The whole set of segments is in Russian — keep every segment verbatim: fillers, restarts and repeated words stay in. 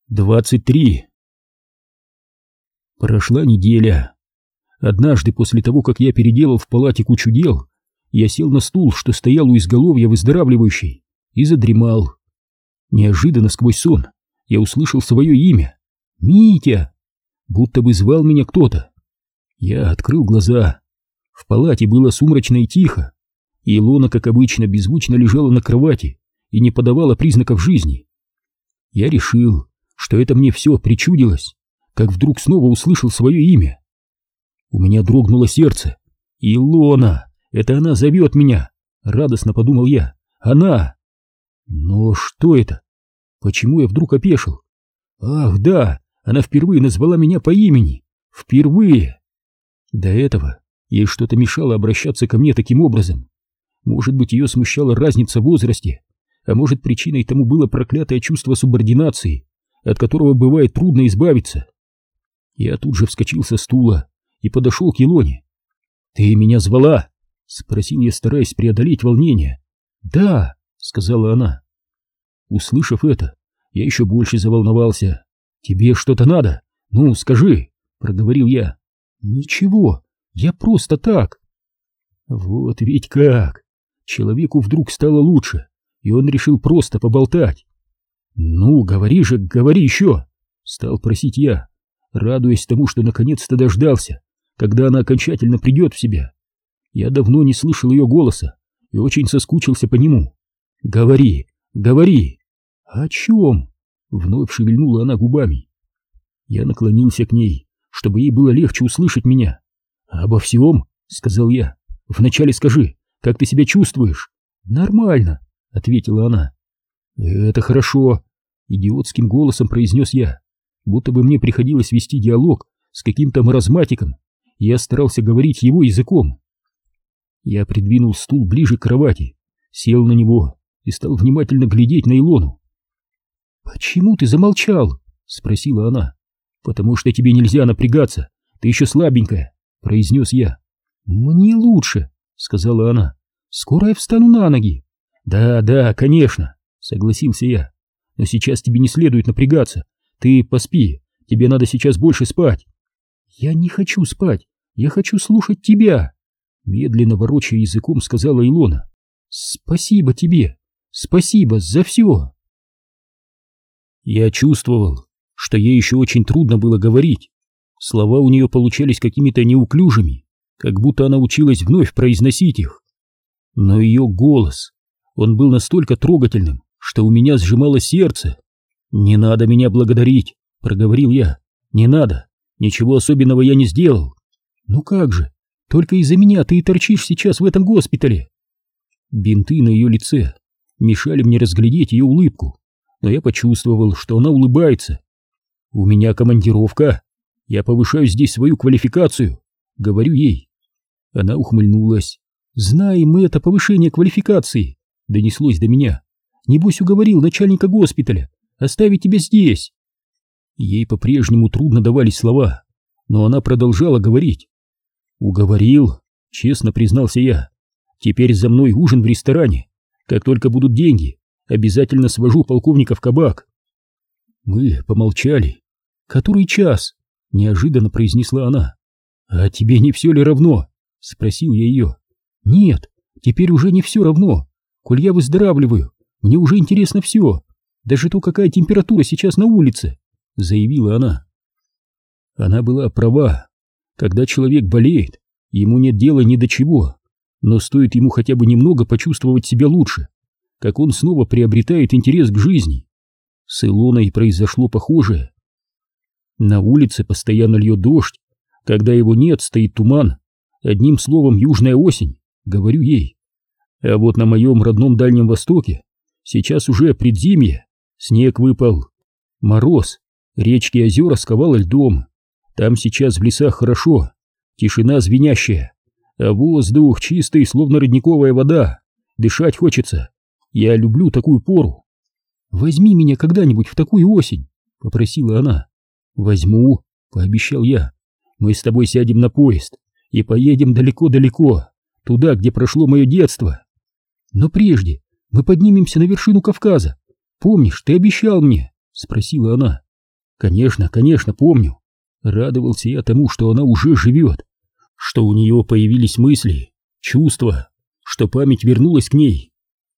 двадцать три. Прошла неделя. Однажды после того, как я переделал в палате кучу дел, я сел на стул, что стоял у изголовья выздоравливающей, и задремал. Неожиданно сквозь сон я услышал свое имя. «Митя!» Будто бы звал меня кто-то. Я открыл глаза. В палате было сумрачно и тихо. Илона, как обычно, беззвучно лежала на кровати и не подавала признаков жизни. Я решил, что это мне все причудилось, как вдруг снова услышал свое имя. У меня дрогнуло сердце. «Илона! Это она зовет меня!» — радостно подумал я. «Она!» Но что это? Почему я вдруг опешил? Ах, да, она впервые назвала меня по имени. Впервые! До этого ей что-то мешало обращаться ко мне таким образом. Может быть, ее смущала разница в возрасте, а может, причиной тому было проклятое чувство субординации, от которого бывает трудно избавиться. Я тут же вскочил со стула и подошел к Илоне. «Ты меня звала?» — спросил я, стараясь преодолеть волнение. «Да», — сказала она. Услышав это, я еще больше заволновался. «Тебе что-то надо? Ну, скажи», — проговорил я. «Ничего, я просто так». Вот ведь как! Человеку вдруг стало лучше, и он решил просто поболтать. «Ну, говори же, говори еще!» — стал просить я, радуясь тому, что наконец-то дождался, когда она окончательно придет в себя. Я давно не слышал ее голоса и очень соскучился по нему. «Говори, говори!» «О чем?» — вновь шевельнула она губами. Я наклонился к ней, чтобы ей было легче услышать меня. «Обо всем?» — сказал я. «Вначале скажи, как ты себя чувствуешь?» «Нормально», — ответила она. «Это хорошо», — идиотским голосом произнес я, будто бы мне приходилось вести диалог с каким-то маразматиком, и я старался говорить его языком. Я придвинул стул ближе к кровати, сел на него и стал внимательно глядеть на Илону. «Почему ты замолчал?» — спросила она. «Потому что тебе нельзя напрягаться, ты еще слабенькая», — произнес я. «Мне лучше», — сказала она. «Скоро я встану на ноги». «Да, да, конечно», — согласился я. «Но сейчас тебе не следует напрягаться. Ты поспи, тебе надо сейчас больше спать». «Я не хочу спать, я хочу слушать тебя», — медленно ворочая языком сказала Илона. «Спасибо тебе, спасибо за все». Я чувствовал, что ей еще очень трудно было говорить. Слова у нее получались какими-то неуклюжими, как будто она училась вновь произносить их. Но ее голос, он был настолько трогательным, что у меня сжималось сердце. «Не надо меня благодарить», — проговорил я. «Не надо, ничего особенного я не сделал». «Ну как же, только из-за меня ты и торчишь сейчас в этом госпитале». Бинты на ее лице мешали мне разглядеть ее улыбку, но я почувствовал, что она улыбается. «У меня командировка, я повышаю здесь свою квалификацию», — говорю ей. Она ухмыльнулась. «Знаем мы это повышение квалификации», — донеслось до меня. «Небось уговорил начальника госпиталя оставить тебя здесь». Ей по-прежнему трудно давались слова, но она продолжала говорить. «Уговорил», — честно признался я. «Теперь за мной ужин в ресторане. Как только будут деньги, обязательно свожу полковника в кабак». Мы помолчали. «Который час?» — неожиданно произнесла она. «А тебе не все ли равно?» — спросил я ее. «Нет, теперь уже не все равно. Коль я выздоравливаю, мне уже интересно все. Даже то, какая температура сейчас на улице», — заявила она. Она была права. Когда человек болеет, ему нет дела ни до чего. Но стоит ему хотя бы немного почувствовать себя лучше, как он снова приобретает интерес к жизни. С Илоной произошло похожее. На улице постоянно льет дождь. Когда его нет, стоит туман. Одним словом, южная осень, говорю ей. А вот на моем родном Дальнем Востоке сейчас уже предзимье. Снег выпал. Мороз. Речки и озера сковало льдом. Там сейчас в лесах хорошо. Тишина звенящая. А воздух чистый, словно родниковая вода. Дышать хочется. Я люблю такую пору. «Возьми меня когда-нибудь в такую осень», — попросила она. «Возьму», — пообещал я. «Мы с тобой сядем на поезд и поедем далеко-далеко, туда, где прошло мое детство. Но прежде мы поднимемся на вершину Кавказа. Помнишь, ты обещал мне?» — спросила она. Конечно, конечно, помню. Радовался я тому, что она уже живет, что у нее появились мысли, чувства, что память вернулась к ней.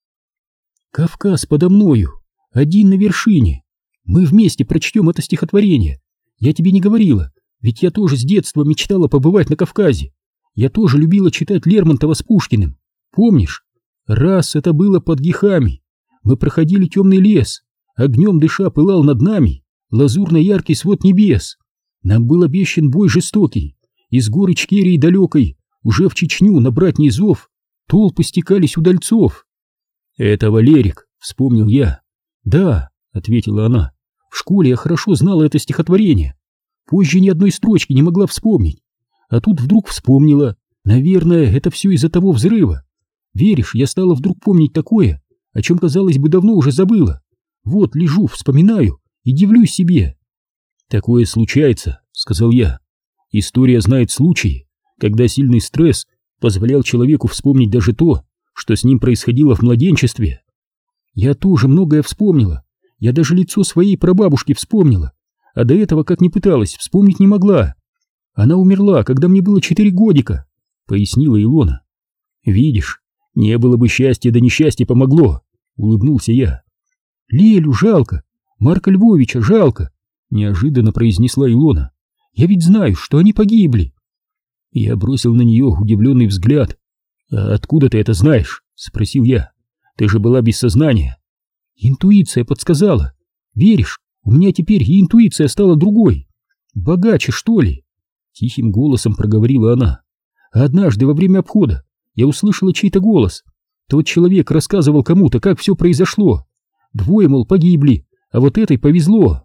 Кавказ подо мною, один на вершине. Мы вместе прочтем это стихотворение. Я тебе не говорила, ведь я тоже с детства мечтала побывать на Кавказе. Я тоже любила читать Лермонтова с Пушкиным. Помнишь? Раз это было под Гихами. Мы проходили темный лес, огнем дыша пылал над нами лазурно-яркий свод небес. Нам был обещан бой жестокий. Из горы Ичкерии далекой уже в Чечню на братний зов толпы стекались удальцов. «Это Валерик», — вспомнил я. «Да», — ответила она, — «в школе я хорошо знала это стихотворение. Позже ни одной строчки не могла вспомнить. А тут вдруг вспомнила. Наверное, это все из-за того взрыва. Веришь, я стала вдруг помнить такое, о чем, казалось бы, давно уже забыла. Вот лежу, вспоминаю и дивлюсь себе». «Такое случается», — сказал я. «История знает случаи, когда сильный стресс позволял человеку вспомнить даже то, что с ним происходило в младенчестве». «Я тоже многое вспомнила. Я даже лицо своей прабабушки вспомнила, а до этого, как ни пыталась, вспомнить не могла. Она умерла, когда мне было четыре годика», — пояснила Илона. «Видишь, не было бы счастья, да несчастье помогло», — улыбнулся я. «Лелю жалко, Марка Львовича жалко», — неожиданно произнесла Илона. «Я ведь знаю, что они погибли». Я бросил на нее удивленный взгляд. «А откуда ты это знаешь?» — спросил я. «Ты же была без сознания». «Интуиция подсказала. Веришь, у меня теперь и интуиция стала другой. Богаче, что ли?» Тихим голосом проговорила она. «А однажды во время обхода я услышала чей-то голос. Тот человек рассказывал кому-то, как все произошло. Двое, мол, погибли, а вот этой повезло».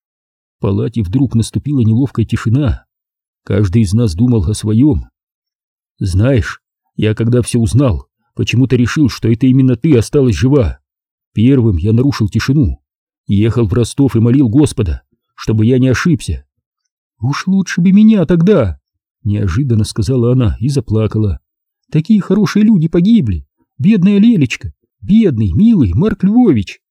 В палате вдруг наступила неловкая тишина. Каждый из нас думал о своем. «Знаешь, я когда все узнал, почему-то решил, что это именно ты осталась жива. Первым я нарушил тишину. Ехал в Ростов и молил Господа, чтобы я не ошибся». «Уж лучше бы меня тогда», — неожиданно сказала она и заплакала. «Такие хорошие люди погибли. Бедная Лелечка, бедный, милый Марк Львович».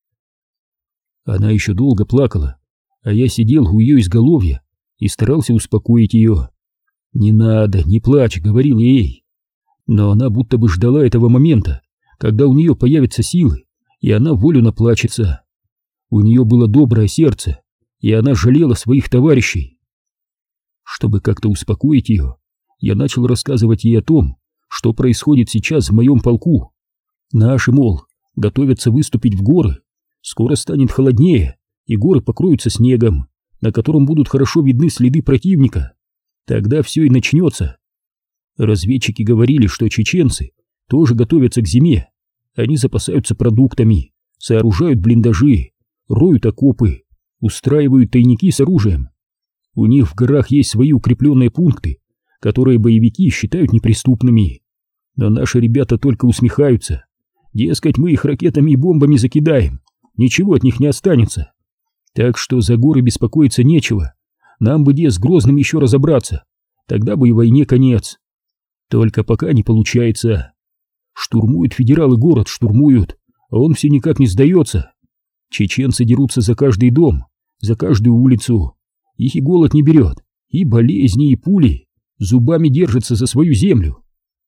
Она еще долго плакала, а я сидел у ее изголовья и старался успокоить ее. «Не надо, не плачь», — говорил я ей. Но она будто бы ждала этого момента, когда у нее появятся силы, и она волю наплачется. У нее было доброе сердце, и она жалела своих товарищей. Чтобы как-то успокоить ее, я начал рассказывать ей о том, что происходит сейчас в моем полку. Наши, мол, готовятся выступить в горы. Скоро станет холоднее, и горы покроются снегом, на котором будут хорошо видны следы противника. Тогда все и начнется. Разведчики говорили, что чеченцы тоже готовятся к зиме. Они запасаются продуктами, сооружают блиндажи, роют окопы, устраивают тайники с оружием. У них в горах есть свои укрепленные пункты, которые боевики считают неприступными. Но наши ребята только усмехаются. Дескать, мы их ракетами и бомбами закидаем, ничего от них не останется. Так что за горы беспокоиться нечего. Нам бы где с Грозным еще разобраться, тогда бы и войне конец. Только пока не получается. Штурмуют федералы город, штурмуют, а он все никак не сдается. Чеченцы дерутся за каждый дом, за каждую улицу. Их и голод не берет, и болезни, и пули. Зубами держатся за свою землю.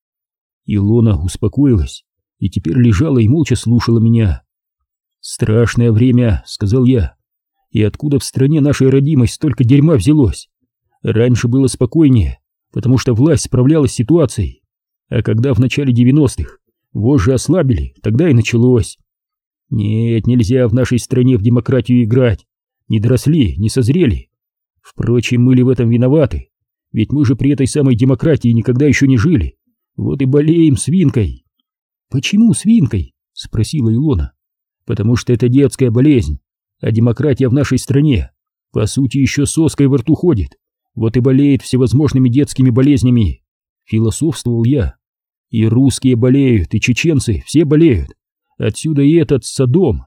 Илона успокоилась и теперь лежала и молча слушала меня. «Страшное время», — сказал я. «И откуда в стране нашей родимой столько дерьма взялось? Раньше было спокойнее, потому что власть справлялась с ситуацией. А когда в начале девяностых вожжи ослабили, тогда и началось. Нет, нельзя в нашей стране в демократию играть. Не доросли, не созрели. Впрочем, мы ли в этом виноваты? Ведь мы же при этой самой демократии никогда еще не жили. Вот и болеем свинкой». «Почему свинкой?» — спросила Илона. «Потому что это детская болезнь, а демократия в нашей стране, по сути, еще соской во рту ходит. Вот и болеет всевозможными детскими болезнями», — философствовал я. «И русские болеют, и чеченцы, все болеют. Отсюда и этот Содом».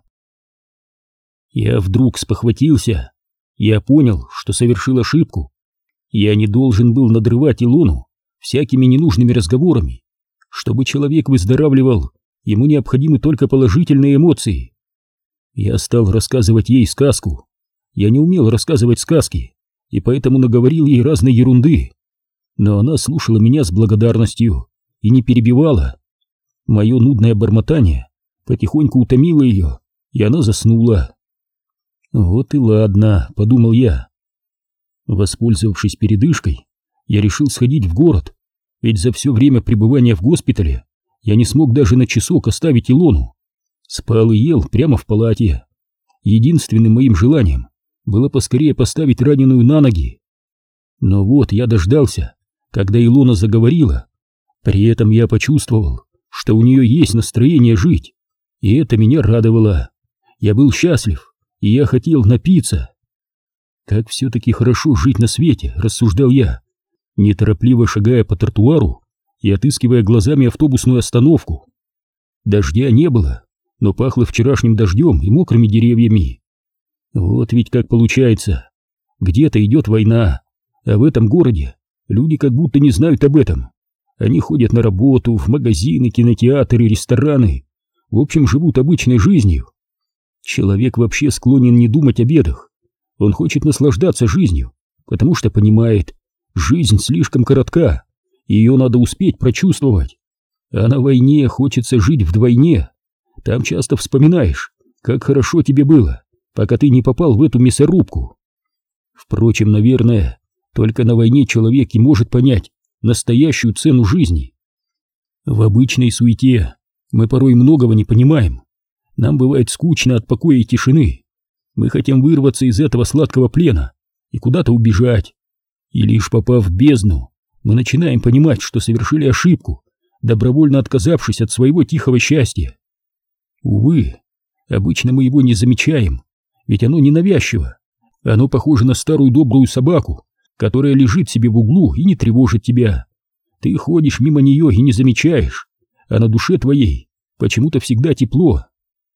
Я вдруг спохватился. Я понял, что совершил ошибку. Я не должен был надрывать Илону всякими ненужными разговорами. Чтобы человек выздоравливал, ему необходимы только положительные эмоции. Я стал рассказывать ей сказку. я не умел рассказывать сказки, и поэтому наговорил ей разной ерунды. Но она слушала меня с благодарностью и не перебивала. Мое нудное бормотание потихоньку утомило ее, и она заснула. «Вот и ладно», — подумал я. Воспользовавшись передышкой, я решил сходить в город, ведь за все время пребывания в госпитале я не смог даже на часок оставить Илону. Спал и ел прямо в палате. Единственным моим желанием было поскорее поставить раненую на ноги. Но вот я дождался, когда Илона заговорила. При этом я почувствовал, что у нее есть настроение жить, и это меня радовало. Я был счастлив, и я хотел напиться. Как все-таки хорошо жить на свете, рассуждал я, неторопливо шагая по тротуару и отыскивая глазами автобусную остановку. Дождя не было, но пахло вчерашним дождем и мокрыми деревьями. Вот ведь как получается. Где-то идет война, а в этом городе люди как будто не знают об этом. Они ходят на работу, в магазины, кинотеатры, рестораны. В общем, живут обычной жизнью. Человек вообще склонен не думать о бедах. Он хочет наслаждаться жизнью, потому что понимает, жизнь слишком коротка, и ее надо успеть прочувствовать. А на войне хочется жить вдвойне. Там часто вспоминаешь, как хорошо тебе было, пока ты не попал в эту мясорубку. Впрочем, наверное, только на войне человек и может понять настоящую цену жизни. В обычной суете мы порой многого не понимаем. Нам бывает скучно от покоя и тишины. Мы хотим вырваться из этого сладкого плена и куда-то убежать. И лишь попав в бездну, мы начинаем понимать, что совершили ошибку, добровольно отказавшись от своего тихого счастья. Увы, обычно мы его не замечаем, ведь оно ненавязчиво. Оно похоже на старую добрую собаку, которая лежит себе в углу и не тревожит тебя. Ты ходишь мимо нее и не замечаешь, а на душе твоей почему-то всегда тепло.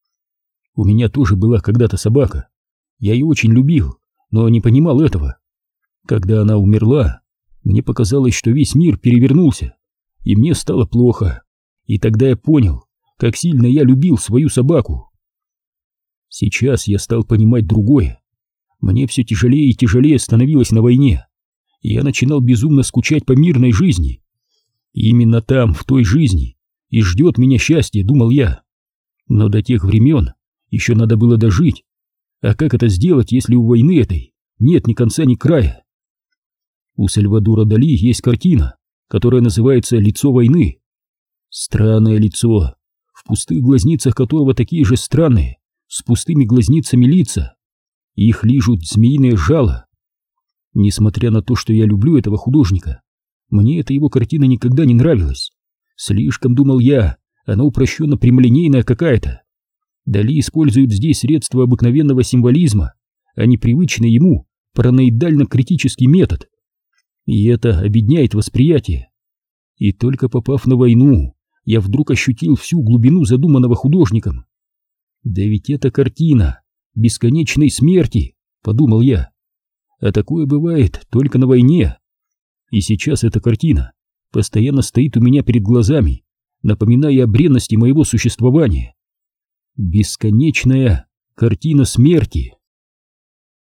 У меня тоже была когда-то собака. Я ее очень любил, но не понимал этого. Когда она умерла, мне показалось, что весь мир перевернулся, и мне стало плохо. И тогда я понял, как сильно я любил свою собаку. Сейчас я стал понимать другое. Мне все тяжелее и тяжелее становилось на войне, и я начинал безумно скучать по мирной жизни. И именно там, в той жизни, и ждет меня счастье, думал я. Но до тех времен еще надо было дожить. А как это сделать, если у войны этой нет ни конца, ни края? У Сальвадора Дали есть картина, которая называется «Лицо войны». Странное лицо, в пустых глазницах которого такие же странные, с пустыми глазницами лица. Их лижут змеиные жало. Несмотря на то, что я люблю этого художника, мне эта его картина никогда не нравилась. Слишком, думал я, она упрощенно прямолинейная какая-то. Дали использует здесь средства обыкновенного символизма, а не привычный ему параноидально-критический метод. И это обедняет восприятие. И только попав на войну, я вдруг ощутил всю глубину задуманного художником. Да ведь это картина бесконечной смерти, подумал я. А такое бывает только на войне. И сейчас эта картина постоянно стоит у меня перед глазами, напоминая о бренности моего существования. Бесконечная картина смерти.